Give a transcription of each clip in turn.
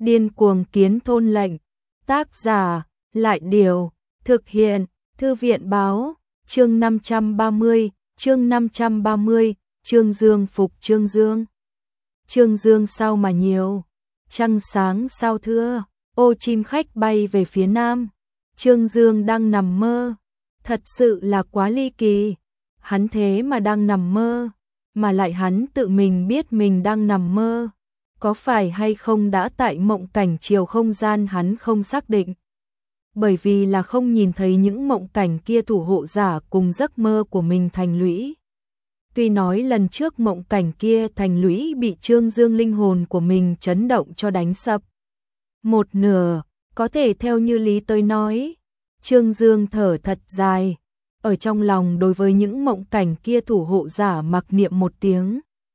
Điên cuồng kiến thôn lệnh. Tác giả, Lại Điều. Thực hiện, Thư viện Báo. Chương 530, chương 530, Trương Dương phục Trương Dương. Trương Dương sao mà nhiều, trăng sáng sao thưa, ô chim khách bay về phía nam. Trương Dương đang nằm mơ, thật sự là quá ly kỳ. Hắn thế mà đang nằm mơ, mà lại hắn tự mình biết mình đang nằm mơ. Có phải hay không đã tại mộng cảnh chiều không gian hắn không xác định. Bởi vì là không nhìn thấy những mộng cảnh kia thủ hộ giả cùng giấc mơ của mình thành lũy. Tuy nói lần trước mộng cảnh kia thành lũy bị Trương Dương linh hồn của mình chấn động cho đánh sập. Một nửa, có thể theo như Lý tới nói. Trương Dương thở thật dài, ở trong lòng đối với những mộng cảnh kia thủ hộ giả mặc niệm một tiếng.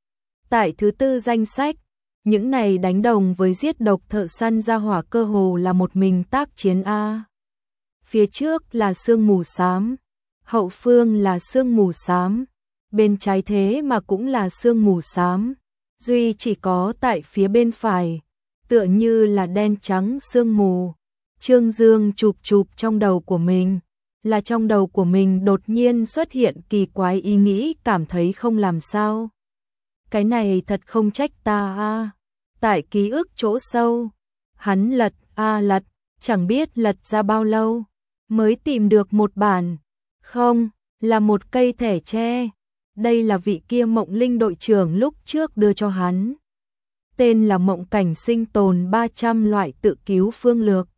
Tại thứ tư danh sách, những này đánh đồng với giết độc thợ săn ra hỏa cơ hồ là một mình tác chiến A. Phía trước là sương mù xám, hậu phương là sương mù xám, bên trái thế mà cũng là sương mù xám, duy chỉ có tại phía bên phải, tựa như là đen trắng sương mù. Trương Dương chụp chụp trong đầu của mình, là trong đầu của mình đột nhiên xuất hiện kỳ quái ý nghĩ, cảm thấy không làm sao. Cái này thật không trách ta a. Tại ký ức chỗ sâu, hắn lật lật, chẳng biết lật ra bao lâu, mới tìm được một bản. Không, là một cây thẻ tre. Đây là vị kia Mộng Linh đội trưởng lúc trước đưa cho hắn. Tên là Mộng Cảnh Sinh Tồn 300 loại tự cứu phương lược.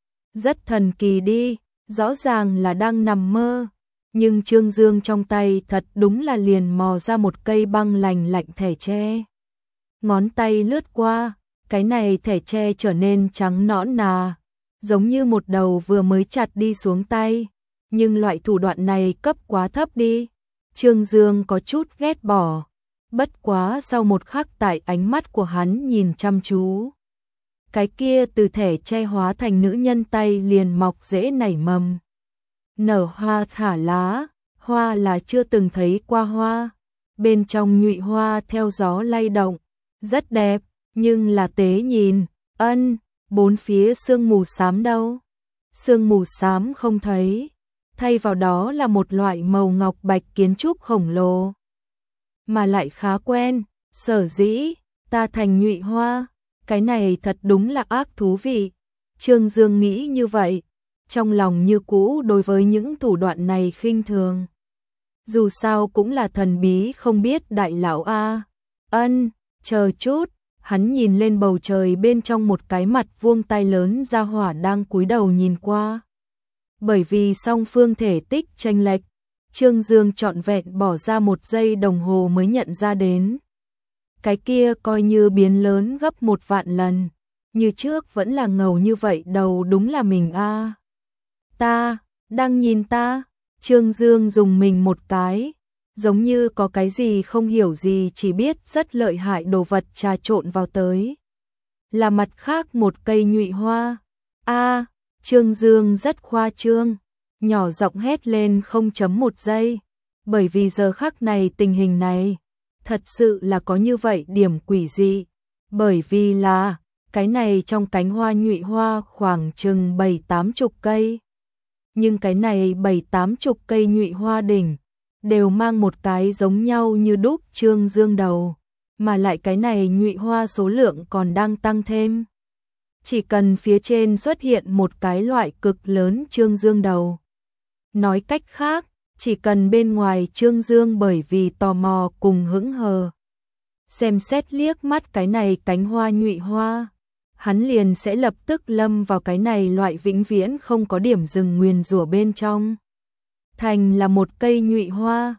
Rất thần kỳ đi, rõ ràng là đang nằm mơ. Nhưng Trương Dương trong tay thật đúng là liền mò ra một cây băng lành lạnh thẻ tre. Ngón tay lướt qua, cái này thẻ tre trở nên trắng nõn nà, giống như một đầu vừa mới chặt đi xuống tay. Nhưng loại thủ đoạn này cấp quá thấp đi. Trương Dương có chút ghét bỏ. Bất quá sau một khắc tại ánh mắt của hắn nhìn chăm chú, cái kia từ thẻ tre hóa thành nữ nhân tay liền mọc rễ nảy mầm. Nở hoa thả lá, hoa là chưa từng thấy qua hoa. Bên trong nhụy hoa theo gió lay động, rất đẹp, nhưng là tế nhìn, bốn phía sương mù xám đâu? Sương mù xám không thấy, thay vào đó là một loại màu ngọc bạch kiến trúc khổng lồ. Mà lại khá quen, sở dĩ, ta thành nhụy hoa, cái này thật đúng là ác thú vị. Trương Dương nghĩ như vậy, trong lòng như cũ đối với những thủ đoạn này khinh thường. Dù sao cũng là thần bí không biết đại lão a. Chờ chút, hắn nhìn lên bầu trời, bên trong một cái mặt vuông tay lớn ra hỏa đang cúi đầu nhìn qua. Bởi vì song phương thể tích chênh lệch, Trương Dương trọn vẹn bỏ ra 1 giây đồng hồ mới nhận ra đến. Cái kia coi như biến lớn gấp 1 vạn lần, như trước vẫn là ngầu như vậy, đầu đúng là mình a. Ta, đang nhìn ta. Trương Dương dùng mình một cái, giống như có cái gì không hiểu gì chỉ biết rất lợi hại đồ vật trà trộn vào tới. Là mặt khác một cây nhụy hoa. Trương Dương rất khoa trương, nhỏ giọng hét lên 0.1 giây, bởi vì giờ khắc này tình hình này, thật sự là có như vậy điểm quỷ dị, bởi vì là, cái này trong cánh hoa nhụy hoa khoảng chừng 7-80 cây. Nhưng cái này 7-80 cây nhụy hoa đỉnh, đều mang một cái giống nhau như đúc Trương Dương đầu, mà lại cái này nhụy hoa số lượng còn đang tăng thêm. Chỉ cần phía trên xuất hiện một cái loại cực lớn Trương Dương đầu. Nói cách khác, chỉ cần bên ngoài Trương Dương bởi vì tò mò cùng hững hờ, xem xét liếc mắt cái này cánh hoa nhụy hoa, hắn liền sẽ lập tức lâm vào cái này loại vĩnh viễn không có điểm dừng nguyền rủa bên trong. Thành là một cây nhụy hoa.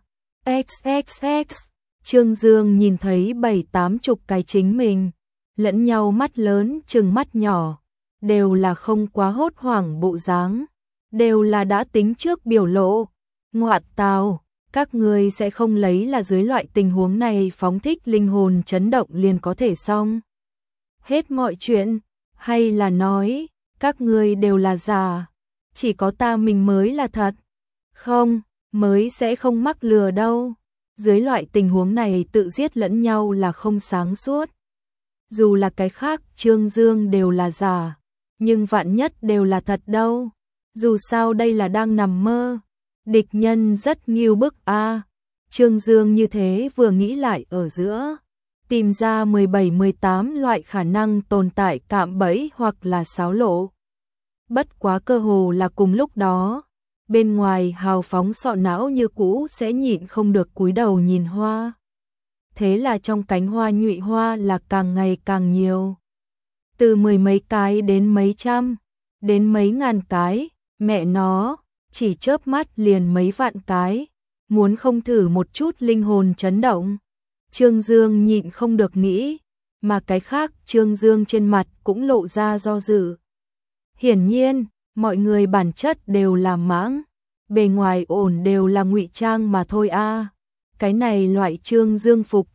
XXX, Trương Dương nhìn thấy 7-80 cái chính mình, lẫn nhau mắt lớn chừng mắt nhỏ, đều là không quá hốt hoảng bộ dáng, đều là đã tính trước biểu lộ. Ngoại tào, các ngươi sẽ không lấy là dưới loại tình huống này phóng thích linh hồn chấn động liền có thể xong hết mọi chuyện, hay là nói, các ngươi đều là giả, chỉ có ta mình mới là thật. Không, mới sẽ không mắc lừa đâu. Dưới loại tình huống này tự giết lẫn nhau là không sáng suốt. Dù là cái khác Trương Dương đều là giả, nhưng vạn nhất đều là thật đâu. Dù sao đây là đang nằm mơ. Địch nhân rất nghiêu bức a. Trương Dương như thế vừa nghĩ lại ở giữa, tìm ra 17-18 loại khả năng tồn tại cạm bẫy hoặc là xáo lộ. Bất quá cơ hồ là cùng lúc đó, bên ngoài hào phóng sọ não như cũ sẽ nhịn không được cúi đầu nhìn hoa. Thế là trong cánh hoa nhụy hoa là càng ngày càng nhiều. Từ mười mấy cái đến mấy trăm, đến mấy ngàn cái, mẹ nó, chỉ chớp mắt liền mấy vạn cái. Muốn không thử một chút linh hồn chấn động. Trương Dương nhịn không được nghĩ, mà cái khác Trương Dương trên mặt cũng lộ ra do dự. Hiển nhiên, mọi người bản chất đều là mãng, bề ngoài ổn đều là ngụy trang mà thôi a. Cái này loại Trương Dương phục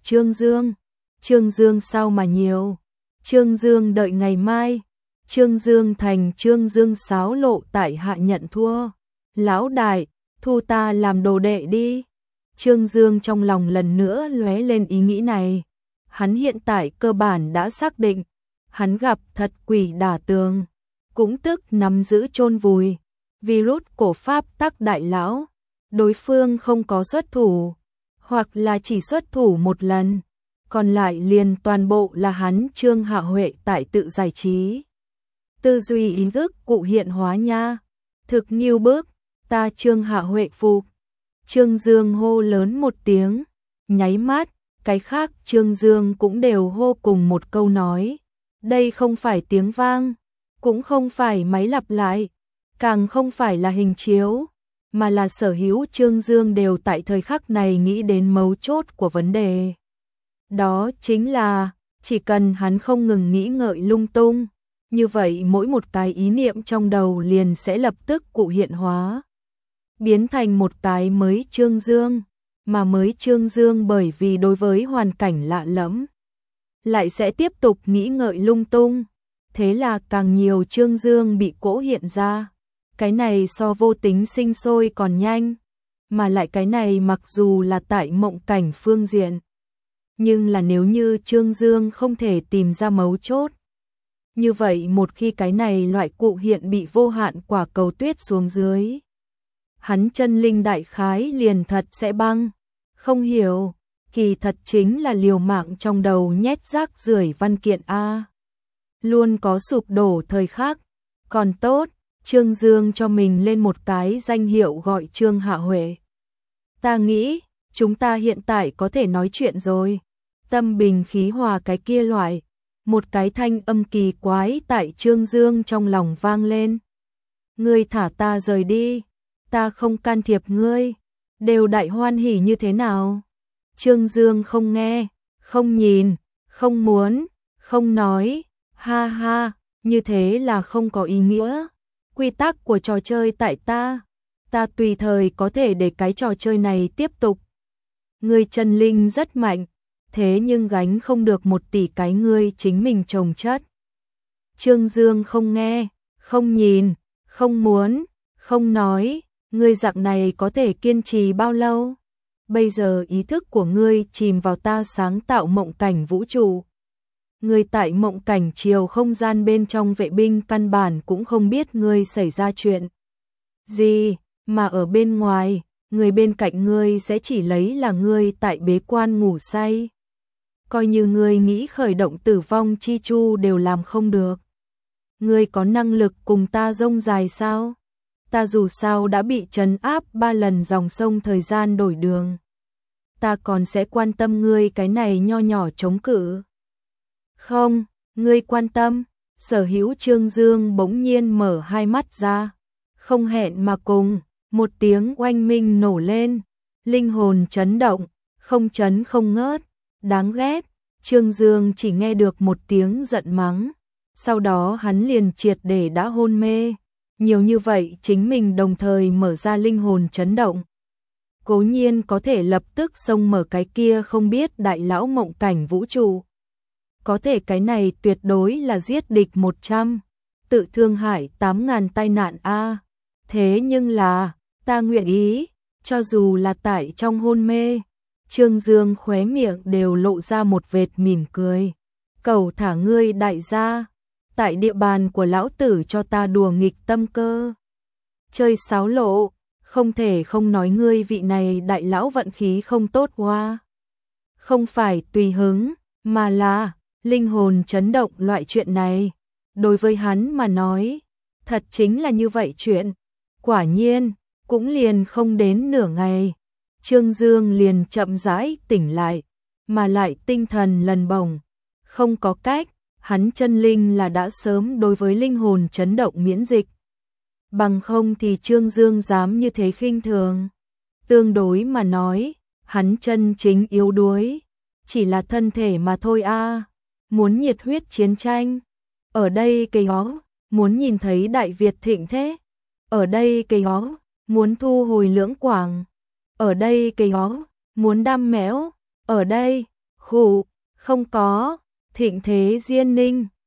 Trương Dương sao mà nhiều. Trương Dương đợi ngày mai, Trương Dương thành Trương Dương xáo lộ tại hạ nhận thua. Lão đại, thu ta làm đồ đệ đi. Trương Dương trong lòng lần nữa lóe lên ý nghĩ này. Hắn hiện tại cơ bản đã xác định, hắn gặp thật quỷ đả tường, cũng tức nắm giữ chôn vùi virus cổ pháp tắc đại lão. Đối phương không có xuất thủ, hoặc là chỉ xuất thủ một lần, còn lại liền toàn bộ là hắn Trương Hạ Huệ tại tự giải trí. Tư duy ý thức cụ hiện hóa nha. Thực nghiêu bức, ta Trương Hạ Huệ phục. Trương Dương hô lớn một tiếng, nháy mắt, cái khác Trương Dương cũng đều hô cùng một câu nói. Đây không phải tiếng vang, cũng không phải máy lặp lại, càng không phải là hình chiếu, mà là sở hữu Trương Dương đều tại thời khắc này nghĩ đến mấu chốt của vấn đề. Đó chính là, chỉ cần hắn không ngừng nghĩ ngợi lung tung, như vậy mỗi một cái ý niệm trong đầu liền sẽ lập tức cụ hiện hóa, biến thành một cái mới Trương Dương, mà mới Trương Dương bởi vì đối với hoàn cảnh lạ lẫm, lại sẽ tiếp tục nghĩ ngợi lung tung, thế là càng nhiều Trương Dương bị cỗ hiện ra. Cái này so vô tính sinh sôi còn nhanh, mà lại cái này mặc dù là tại mộng cảnh phương diện, nhưng là nếu như Trương Dương không thể tìm ra mấu chốt, như vậy một khi cái này loại cụ hiện bị vô hạn quả cầu tuyết xuống dưới, hắn chân linh đại khái liền thật sẽ băng. Không hiểu, kỳ thật chính là liều mạng trong đầu nhét rác rưởi văn kiện a. Luôn có sụp đổ thời khắc, còn tốt, Trương Dương cho mình lên một cái danh hiệu gọi Trương Hạ Huệ. Ta nghĩ, chúng ta hiện tại có thể nói chuyện rồi. Tâm bình khí hòa cái kia loại, một cái thanh âm kỳ quái tại Trương Dương trong lòng vang lên. Ngươi thả ta rời đi, ta không can thiệp ngươi, đều đại hoan hỉ như thế nào. Trương Dương không nghe, không nhìn, không muốn, không nói, ha ha, như thế là không có ý nghĩa. Quy tắc của trò chơi tại ta tùy thời có thể để cái trò chơi này tiếp tục. Ngươi chân linh rất mạnh, thế nhưng gánh không được 1 tỷ cái ngươi chính mình trồng chất. Trương Dương không nghe, không nhìn, không muốn, không nói, ngươi dạng này có thể kiên trì bao lâu? Bây giờ ý thức của ngươi chìm vào ta sáng tạo mộng cảnh vũ trụ. Ngươi tại mộng cảnh chiều không gian bên trong vệ binh căn bản cũng không biết ngươi xảy ra chuyện gì, mà ở bên ngoài, người bên cạnh ngươi sẽ chỉ lấy là ngươi tại bế quan ngủ say. Coi như ngươi nghĩ khởi động tử vong chi chu đều làm không được. Ngươi có năng lực cùng ta rông dài sao? Ta dù sao đã bị trấn áp 3 lần dòng sông thời gian đổi đường. Ta còn sẽ quan tâm ngươi cái này nho nhỏ chống cự. Không, ngươi quan tâm. Sở hữu Trương Dương bỗng nhiên mở hai mắt ra. Không hẹn mà cùng, một tiếng oanh minh nổ lên. Linh hồn chấn động, không chấn không ngớt. Đáng ghét, Trương Dương chỉ nghe được một tiếng giận mắng. Sau đó hắn liền triệt để đã hôn mê. Nhiều như vậy chính mình đồng thời mở ra linh hồn chấn động. Cố nhiên có thể lập tức xông mở cái kia không biết đại lão mộng cảnh vũ trụ. Có thể cái này tuyệt đối là giết địch 100, tự thương hại 8.000 tai nạn a. Thế nhưng là, ta nguyện ý, cho dù là tại trong hôn mê. Trương Dương khóe miệng đều lộ ra một vệt mỉm cười. Cầu thả ngươi đại gia, tại địa bàn của lão tử cho ta đùa nghịch tâm cơ. Chơi sáo lộ, không thể không nói ngươi vị này đại lão vận khí không tốt quá. Không phải tùy hứng, mà là linh hồn chấn động loại chuyện này. Đối với hắn mà nói, thật chính là như vậy chuyện. Quả nhiên, cũng liền không đến nửa ngày. Trương Dương liền chậm rãi tỉnh lại, mà lại tinh thần lần bổng. Không có cách, hắn chân linh là đã sớm đối với linh hồn chấn động miễn dịch. Bằng không thì Trương Dương dám như thế khinh thường. Tương đối mà nói, hắn chân chính yếu đuối, chỉ là thân thể mà thôi a. Muốn nhiệt huyết chiến tranh, ở đây cây ó, muốn nhìn thấy Đại Việt thịnh thế, ở đây cây ó, muốn thu hồi Lưỡng Quảng, ở đây cây ó, muốn đam mẽo, ở đây, khủ, không có, thịnh thế Diên Ninh.